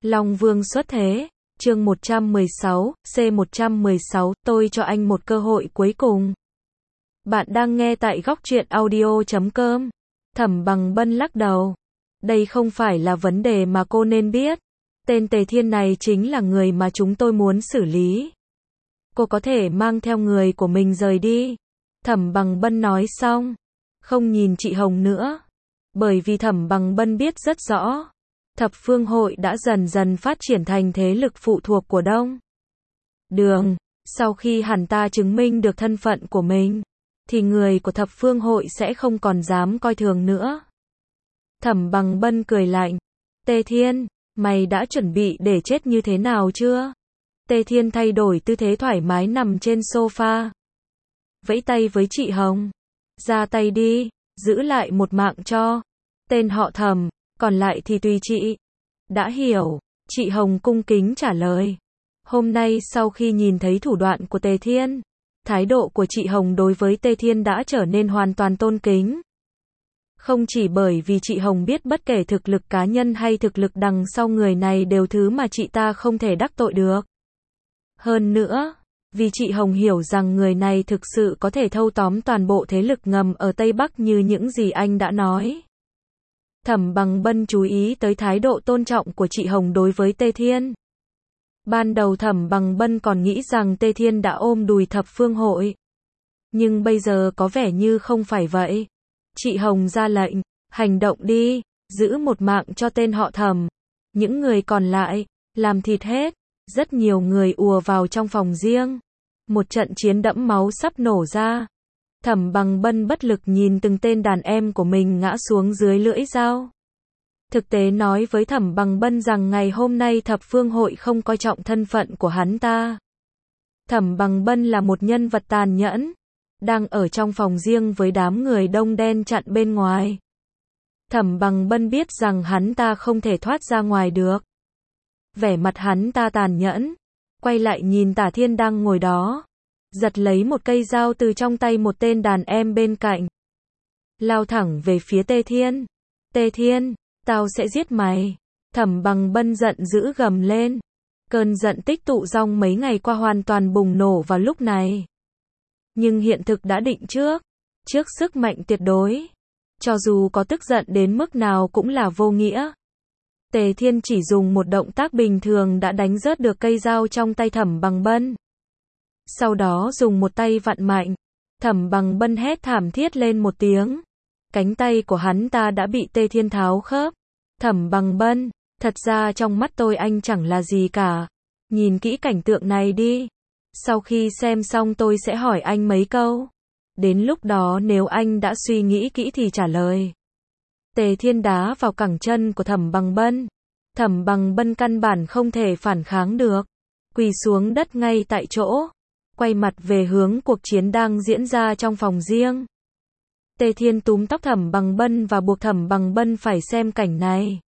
Long Vương xuất thế, chương 116, C116, tôi cho anh một cơ hội cuối cùng. Bạn đang nghe tại góc truyện audio.com. Thẩm Bằng Bân lắc đầu. Đây không phải là vấn đề mà cô nên biết. Tên Tề Thiên này chính là người mà chúng tôi muốn xử lý. Cô có thể mang theo người của mình rời đi. Thẩm Bằng Bân nói xong, không nhìn chị Hồng nữa. Bởi vì Thẩm Bằng Bân biết rất rõ, Thập Phương Hội đã dần dần phát triển thành thế lực phụ thuộc của Đông Đường. Sau khi hắn ta chứng minh được thân phận của mình, thì người của Thập Phương Hội sẽ không còn dám coi thường nữa. Thẩm Bằng Bân cười lạnh. Tề Thiên, mày đã chuẩn bị để chết như thế nào chưa? Tề Thiên thay đổi tư thế thoải mái nằm trên sofa. Vẫy tay với chị Hồng. Ra tay đi, giữ lại một mạng cho tên họ Thẩm, còn lại thì tùy chị. Đã hiểu, chị Hồng cung kính trả lời. Hôm nay sau khi nhìn thấy thủ đoạn của Tề Thiên, thái độ của chị Hồng đối với Tề Thiên đã trở nên hoàn toàn tôn kính. Không chỉ bởi vì chị Hồng biết bất kể thực lực cá nhân hay thực lực đằng sau người này đều thứ mà chị ta không thể đắc tội được. Hơn nữa, vì chị Hồng hiểu rằng người này thực sự có thể thâu tóm toàn bộ thế lực ngầm ở Tây Bắc như những gì anh đã nói. Thẩm Bằng Bân chú ý tới thái độ tôn trọng của chị Hồng đối với Tề Thiên. Ban đầu Thẩm Bằng Bân còn nghĩ rằng Tề Thiên đã ôm đùi Thập Phương Hội. Nhưng bây giờ có vẻ như không phải vậy. Chị Hồng ra lệnh, hành động đi, giữ một mạng cho tên họ Thẩm. Những người còn lại, làm thịt hết. Rất nhiều người ùa vào trong phòng riêng. Một trận chiến đẫm máu sắp nổ ra. Thẩm Bằng Bân bất lực nhìn từng tên đàn em của mình ngã xuống dưới lưỡi dao. Thực tế nói với Thẩm Bằng Bân rằng ngày hôm nay Thập Phương Hội không coi trọng thân phận của hắn ta. Thẩm Bằng Bân là một nhân vật tàn nhẫn, đang ở trong phòng riêng với đám người đông đen chặn bên ngoài. Thẩm Bằng Bân biết rằng hắn ta không thể thoát ra ngoài được. Vẻ mặt hắn ta tàn nhẫn, quay lại nhìn Tả Thiên đang ngồi đó, giật lấy một cây dao từ trong tay một tên đàn em bên cạnh. Lao thẳng về phía Tề Thiên. Tề Thiên, tao sẽ giết mày. Thẩm Bằng Bân giận dữ gầm lên. Cơn giận tích tụ trong mấy ngày qua hoàn toàn bùng nổ vào lúc này. Nhưng hiện thực đã định trước sức mạnh tuyệt đối. Cho dù có tức giận đến mức nào cũng là vô nghĩa. Tề Thiên chỉ dùng một động tác bình thường đã đánh rớt được cây dao trong tay Thẩm Bằng Bân. Sau đó dùng một tay vặn mạnh. Thẩm Bằng Bân hét thảm thiết lên một tiếng. Cánh tay của hắn ta đã bị Tề Thiên tháo khớp. Thẩm Bằng Bân, thật ra trong mắt tôi anh chẳng là gì cả. Nhìn kỹ cảnh tượng này đi. Sau khi xem xong tôi sẽ hỏi anh mấy câu. Đến lúc đó nếu anh đã suy nghĩ kỹ thì trả lời. Tề Thiên đá vào cẳng chân của Thẩm Bằng Bân. Thẩm Bằng Bân căn bản không thể phản kháng được. Quỳ xuống đất ngay tại chỗ. Quay mặt về hướng cuộc chiến đang diễn ra trong phòng riêng. Tề Thiên túm tóc Thẩm Bằng Bân và buộc Thẩm Bằng Bân phải xem cảnh này.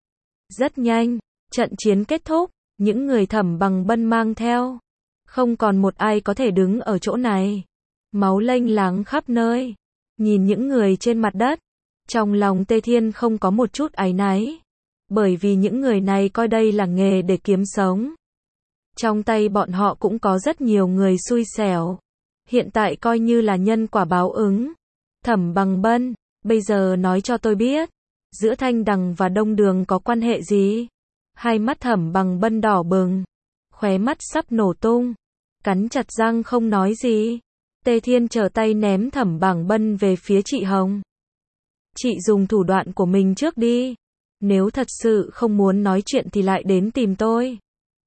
Rất nhanh, trận chiến kết thúc, những người Thẩm Bằng Bân mang theo. Không còn một ai có thể đứng ở chỗ này. Máu lênh láng khắp nơi. Nhìn những người trên mặt đất. Trong lòng Tề Thiên không có một chút áy náy. Bởi vì những người này coi đây là nghề để kiếm sống. Trong tay bọn họ cũng có rất nhiều người xui xẻo. Hiện tại coi như là nhân quả báo ứng. Thẩm Bằng Bân, bây giờ nói cho tôi biết. Giữa Thanh Đằng và Đông Đường có quan hệ gì? Hai mắt Thẩm Bằng Bân đỏ bừng. Khóe mắt sắp nổ tung. Cắn chặt răng không nói gì. Tề Thiên trở tay ném Thẩm Bằng Bân về phía chị Hồng. Chị dùng thủ đoạn của mình trước đi. Nếu thật sự không muốn nói chuyện thì lại đến tìm tôi.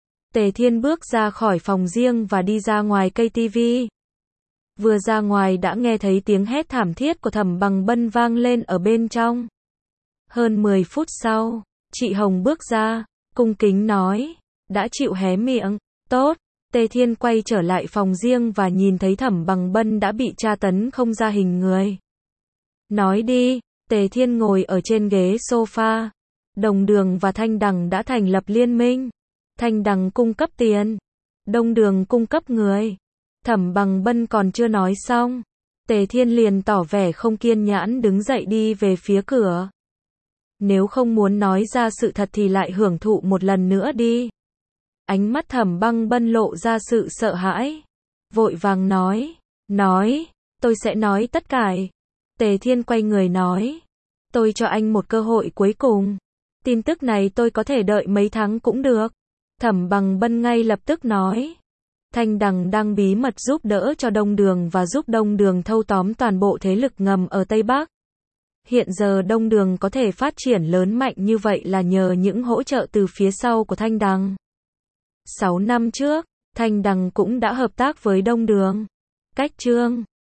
Tề Thiên bước ra khỏi phòng riêng và đi ra ngoài cây tivi. Vừa ra ngoài đã nghe thấy tiếng hét thảm thiết của Thẩm Bằng Bân vang lên ở bên trong. Hơn 10 phút sau, chị Hồng bước ra, cung kính nói, đã chịu hé miệng, tốt. Tề Thiên quay trở lại phòng riêng và nhìn thấy Thẩm Bằng Bân đã bị tra tấn không ra hình người. Nói đi. Tề Thiên ngồi ở trên ghế sofa. Đông Đường và Thanh Đằng đã thành lập liên minh. Thanh Đằng cung cấp tiền. Đông Đường cung cấp người. Thẩm Bằng Bân còn chưa nói xong. Tề Thiên liền tỏ vẻ không kiên nhẫn đứng dậy đi về phía cửa. Nếu không muốn nói ra sự thật thì lại hưởng thụ một lần nữa đi. Ánh mắt Thẩm Băng Bân lộ ra sự sợ hãi. Vội vàng nói, tôi sẽ nói tất cả. Tề Thiên quay người nói, tôi cho anh một cơ hội cuối cùng. Tin tức này tôi có thể đợi mấy tháng cũng được. Thẩm Băng Bân ngay lập tức nói, Thanh Đằng đang bí mật giúp đỡ cho Đông Đường và giúp Đông Đường thâu tóm toàn bộ thế lực ngầm ở Tây Bắc. Hiện giờ Đông Đường có thể phát triển lớn mạnh như vậy là nhờ những hỗ trợ từ phía sau của Thanh Đằng. 6 năm trước, Thanh Đằng cũng đã hợp tác với Đông Đường. Cách Trương